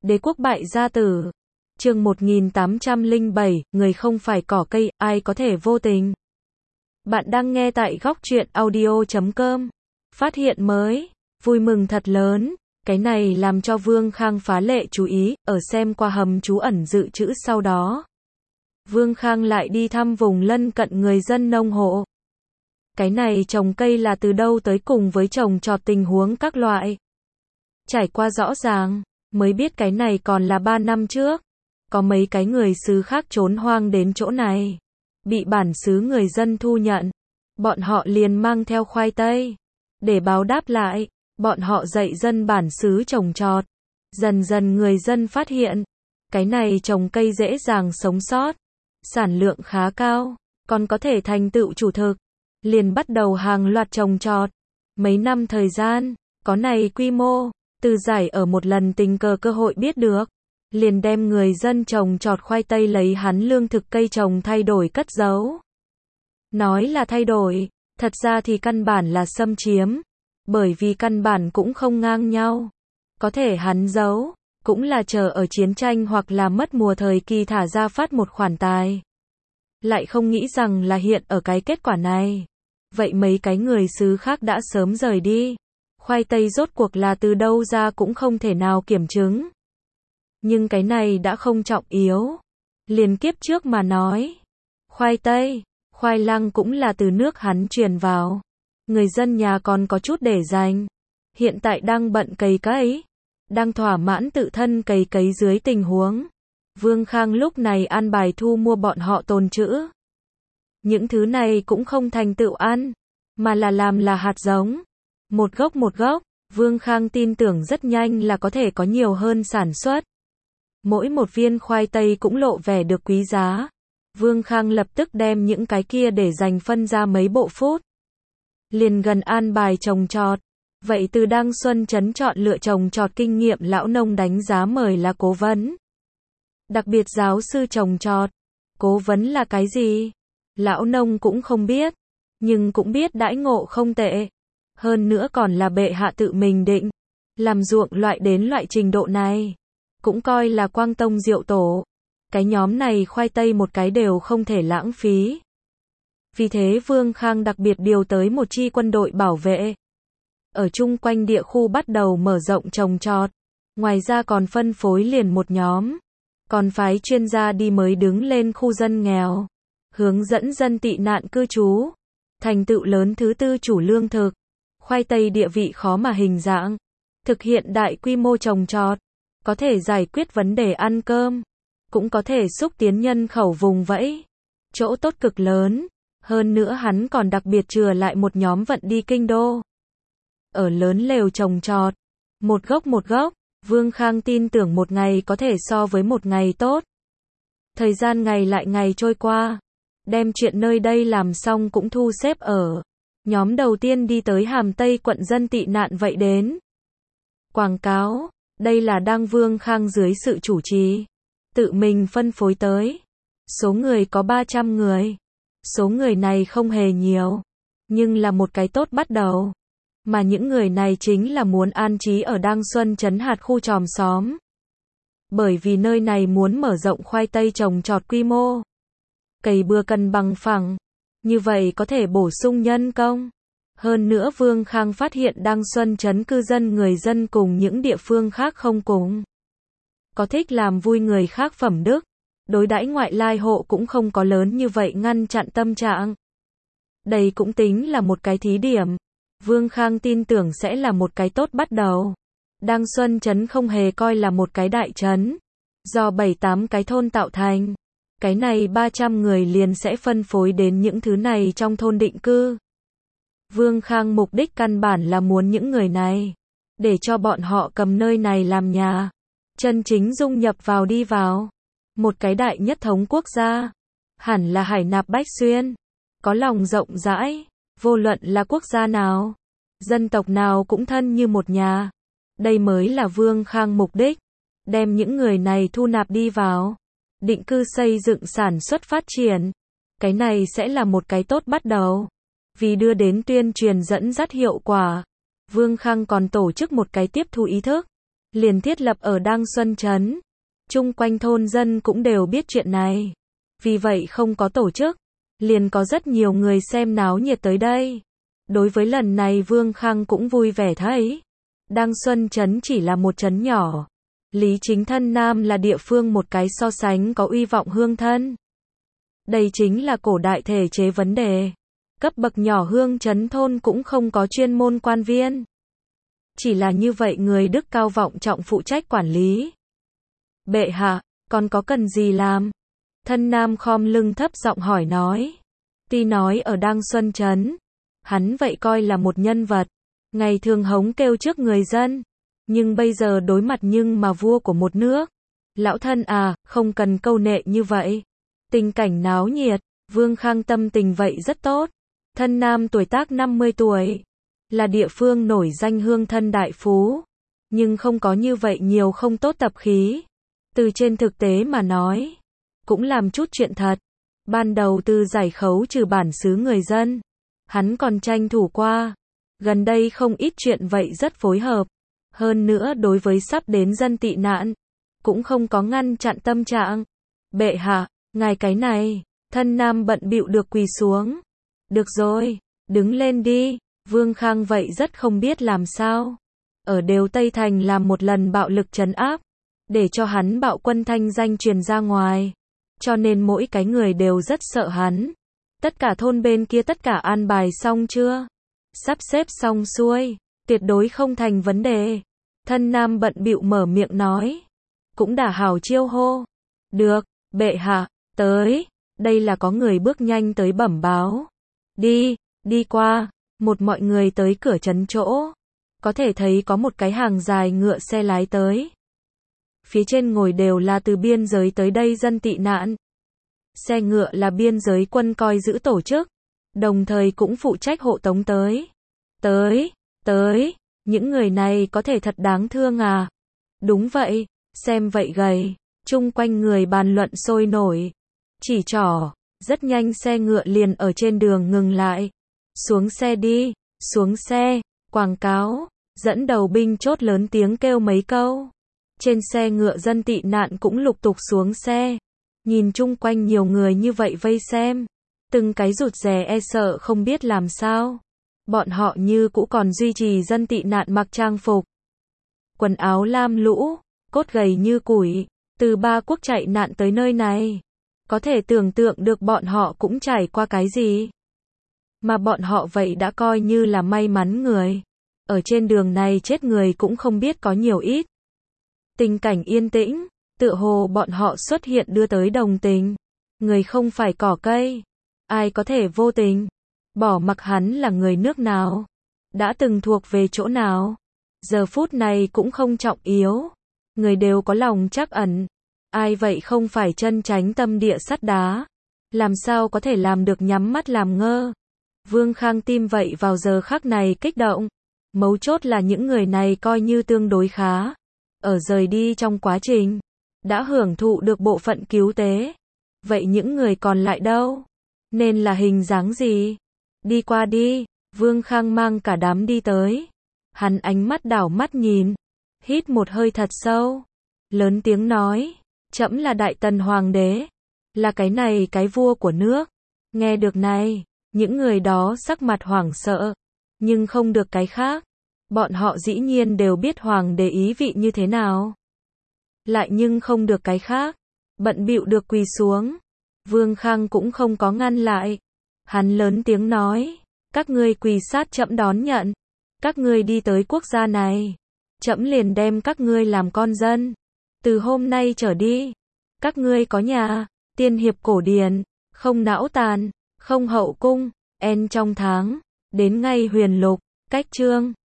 Đế quốc bại gia tử. Chương 1807, người không phải cỏ cây, ai có thể vô tình. Bạn đang nghe tại góc truyện audio.com. Phát hiện mới, vui mừng thật lớn. Cái này làm cho Vương Khang phá lệ chú ý, ở xem qua hầm trú ẩn dự trữ sau đó. Vương Khang lại đi thăm vùng lân cận người dân nông hộ. Cái này trồng cây là từ đâu tới cùng với trồng trọt tình huống các loại. Trải qua rõ ràng, mới biết cái này còn là 3 năm trước. Có mấy cái người xứ khác trốn hoang đến chỗ này. Bị bản xứ người dân thu nhận. Bọn họ liền mang theo khoai tây. Để báo đáp lại, bọn họ dạy dân bản xứ trồng trọt. Dần dần người dân phát hiện, cái này trồng cây dễ dàng sống sót. Sản lượng khá cao, còn có thể thành tựu chủ thực. Liền bắt đầu hàng loạt trồng trọt. Mấy năm thời gian, có này quy mô, từ giải ở một lần tình cờ cơ hội biết được. Liền đem người dân trồng trọt khoai tây lấy hắn lương thực cây trồng thay đổi cất giấu. Nói là thay đổi, thật ra thì căn bản là xâm chiếm. Bởi vì căn bản cũng không ngang nhau. Có thể hắn giấu, cũng là chờ ở chiến tranh hoặc là mất mùa thời kỳ thả ra phát một khoản tài. Lại không nghĩ rằng là hiện ở cái kết quả này. Vậy mấy cái người xứ khác đã sớm rời đi. Khoai tây rốt cuộc là từ đâu ra cũng không thể nào kiểm chứng. Nhưng cái này đã không trọng yếu. Liền kiếp trước mà nói. Khoai tây, khoai lang cũng là từ nước hắn truyền vào. Người dân nhà còn có chút để dành. Hiện tại đang bận cày cấy. Đang thỏa mãn tự thân cày cấy dưới tình huống. Vương Khang lúc này an bài thu mua bọn họ tồn trữ. Những thứ này cũng không thành tựu ăn. Mà là làm là hạt giống. Một gốc, Vương Khang tin tưởng rất nhanh là có thể có nhiều hơn sản xuất. Mỗi một viên khoai tây cũng lộ vẻ được quý giá. Vương Khang lập tức đem những cái kia để dành phân ra mấy bộ phút. Liền gần an bài trồng trọt. Vậy từ Đăng Xuân trấn chọn lựa trồng trọt kinh nghiệm lão nông đánh giá mời là cố vấn. Đặc biệt giáo sư trồng trọt. Cố vấn là cái gì? Lão nông cũng không biết. Nhưng cũng biết đãi ngộ không tệ. Hơn nữa còn là bệ hạ tự mình định. Làm ruộng loại đến loại trình độ này. Cũng coi là quang tông diệu tổ. Cái nhóm này khoai tây một cái đều không thể lãng phí. Vì thế Vương Khang đặc biệt điều tới một chi quân đội bảo vệ. Ở chung quanh địa khu bắt đầu mở rộng trồng trọt. Ngoài ra còn phân phối liền một nhóm. Còn phái chuyên gia đi mới đứng lên khu dân nghèo. Hướng dẫn dân tị nạn cư trú. Thành tựu lớn thứ tư chủ lương thực. Khoai tây địa vị khó mà hình dạng. Thực hiện đại quy mô trồng trọt. Có thể giải quyết vấn đề ăn cơm. Cũng có thể xúc tiến nhân khẩu vùng vẫy. Chỗ tốt cực lớn. Hơn nữa hắn còn đặc biệt chừa lại một nhóm vận đi kinh đô. Ở lớn lều trồng trọt. Một gốc, Vương Khang tin tưởng một ngày có thể so với một ngày tốt. Thời gian ngày lại ngày trôi qua. Đem chuyện nơi đây làm xong cũng thu xếp ở. Nhóm đầu tiên đi tới Hàm Tây quận dân tị nạn vậy đến. Quảng cáo. Đây là đang Vương Khang dưới sự chủ trì. Tự mình phân phối tới. Số người có 300 người. Số người này không hề nhiều. Nhưng là một cái tốt bắt đầu. Mà những người này chính là muốn an trí ở Đăng Xuân trấn hạt khu tròm xóm. Bởi vì nơi này muốn mở rộng khoai tây trồng trọt quy mô. Cày bừa cần bằng phẳng. Như vậy có thể bổ sung nhân công. Hơn nữa Vương Khang phát hiện Đăng Xuân trấn cư dân người dân cùng những địa phương khác không cùng. Có thích làm vui người khác phẩm đức. Đối đãi ngoại lai hộ cũng không có lớn như vậy ngăn chặn tâm trạng. Đây cũng tính là một cái thí điểm. Vương Khang tin tưởng sẽ là một cái tốt bắt đầu. Đăng Xuân trấn không hề coi là một cái đại trấn. Do 7-8 cái thôn tạo thành. Cái này 300 người liền sẽ phân phối đến những thứ này trong thôn định cư. Vương Khang mục đích căn bản là muốn những người này. Để cho bọn họ cầm nơi này làm nhà. Chân chính dung nhập vào đi vào. Một cái đại nhất thống quốc gia. Hẳn là hải nạp bách xuyên. Có lòng rộng rãi. Vô luận là quốc gia nào. Dân tộc nào cũng thân như một nhà. Đây mới là Vương Khang mục đích. Đem những người này thu nạp đi vào. Định cư xây dựng sản xuất phát triển. Cái này sẽ là một cái tốt bắt đầu. Vì đưa đến tuyên truyền dẫn dắt hiệu quả. Vương Khang còn tổ chức một cái tiếp thu ý thức. liền thiết lập ở Đăng Xuân Trấn. Chung quanh thôn dân cũng đều biết chuyện này. Vì vậy không có tổ chức, liền có rất nhiều người xem náo nhiệt tới đây. Đối với lần này Vương Khang cũng vui vẻ thấy. Đăng Xuân Trấn chỉ là một trấn nhỏ. Lý Chính Thân Nam là địa phương một cái so sánh có uy vọng hương thân. Đây chính là cổ đại thể chế vấn đề. Cấp bậc nhỏ hương trấn thôn cũng không có chuyên môn quan viên. Chỉ là như vậy người đức cao vọng trọng phụ trách quản lý. Bệ hạ, còn có cần gì làm? Thân Nam khom lưng thấp giọng hỏi nói. Tuy nói ở Đăng Xuân Trấn, hắn vậy coi là một nhân vật, ngày thường hống kêu trước người dân. Nhưng bây giờ đối mặt nhưng mà vua của một nước. Lão thân à, không cần câu nệ như vậy. Tình cảnh náo nhiệt, Vương Khang tâm tình vậy rất tốt. Thân Nam tuổi tác 50 tuổi, là địa phương nổi danh hương thân đại phú, nhưng không có như vậy nhiều không tốt tập khí. Từ trên thực tế mà nói, cũng làm chút chuyện thật. Ban đầu từ giải khấu trừ bản xứ người dân, hắn còn tranh thủ qua. Gần đây không ít chuyện vậy rất phối hợp. Hơn nữa đối với sắp đến dân tị nạn, cũng không có ngăn chặn tâm trạng. Bệ hạ, ngài cái này, Thân Nam bận bịu được quỳ xuống. Được rồi, đứng lên đi. Vương Khang vậy rất không biết làm sao. Ở đều Tây Thành làm một lần bạo lực trấn áp, để cho hắn bạo quân thanh danh truyền ra ngoài. Cho nên mỗi cái người đều rất sợ hắn. Tất cả thôn bên kia tất cả an bài xong chưa? Sắp xếp xong xuôi, tuyệt đối không thành vấn đề. Thân Nam bận bịu mở miệng nói. Cũng đã hảo chiêu hô. Được, bệ hạ, tới. Đây là có người bước nhanh tới bẩm báo. Đi qua. Một mọi người tới cửa trấn chỗ. Có thể thấy có một cái hàng dài ngựa xe lái tới. Phía trên ngồi đều là từ biên giới tới đây dân tị nạn. Xe ngựa là biên giới quân coi giữ tổ chức. Đồng thời cũng phụ trách hộ tống tới. Tới. Những người này có thể thật đáng thương à? Đúng vậy, xem vậy gầy. Chung quanh người bàn luận sôi nổi. Chỉ trỏ, rất nhanh xe ngựa liền ở trên đường ngừng lại. Xuống xe đi, xuống xe, quảng cáo, dẫn đầu binh chốt lớn tiếng kêu mấy câu. Trên xe ngựa dân tị nạn cũng lục tục xuống xe. Nhìn chung quanh nhiều người như vậy vây xem. Từng cái rụt rè e sợ không biết làm sao. Bọn họ như cũ còn duy trì dân tị nạn mặc trang phục. Quần áo lam lũ, cốt gầy như củi, từ ba quốc chạy nạn tới nơi này. Có thể tưởng tượng được bọn họ cũng trải qua cái gì. Mà bọn họ vậy đã coi như là may mắn người. Ở trên đường này chết người cũng không biết có nhiều ít. Tình cảnh yên tĩnh, tựa hồ bọn họ xuất hiện đưa tới đồng tình. Người không phải cỏ cây. Ai có thể vô tình? Bỏ mặc hắn là người nước nào? Đã từng thuộc về chỗ nào? Giờ phút này cũng không trọng yếu. Người đều có lòng trắc ẩn. Ai vậy không phải chân tránh tâm địa sắt đá? Làm sao có thể làm được nhắm mắt làm ngơ? Vương Khang tim vậy vào giờ khắc này kích động. Mấu chốt là những người này coi như tương đối khá. Ở rời đi trong quá trình, đã hưởng thụ được bộ phận cứu tế. Vậy những người còn lại đâu? Nên là hình dáng gì? Đi qua đi, Vương Khang mang cả đám đi tới. Hắn ánh mắt đảo mắt nhìn, hít một hơi thật sâu, lớn tiếng nói, trẫm là Đại Tần Hoàng đế, là cái này cái vua của nước. Nghe được này, những người đó sắc mặt hoảng sợ, nhưng không được cái khác. Bọn họ dĩ nhiên đều biết Hoàng đế ý vị như thế nào. Lại nhưng không được cái khác, bận bịu được quỳ xuống. Vương Khang cũng không có ngăn lại. Hắn lớn tiếng nói, các ngươi quỳ sát trẫm đón nhận. Các ngươi đi tới quốc gia này, trẫm liền đem các ngươi làm con dân. Từ hôm nay trở đi, các ngươi có nhà, tiên hiệp cổ điển, không não tàn, không hậu cung, en trong tháng, đến ngay huyền lục, cách chương.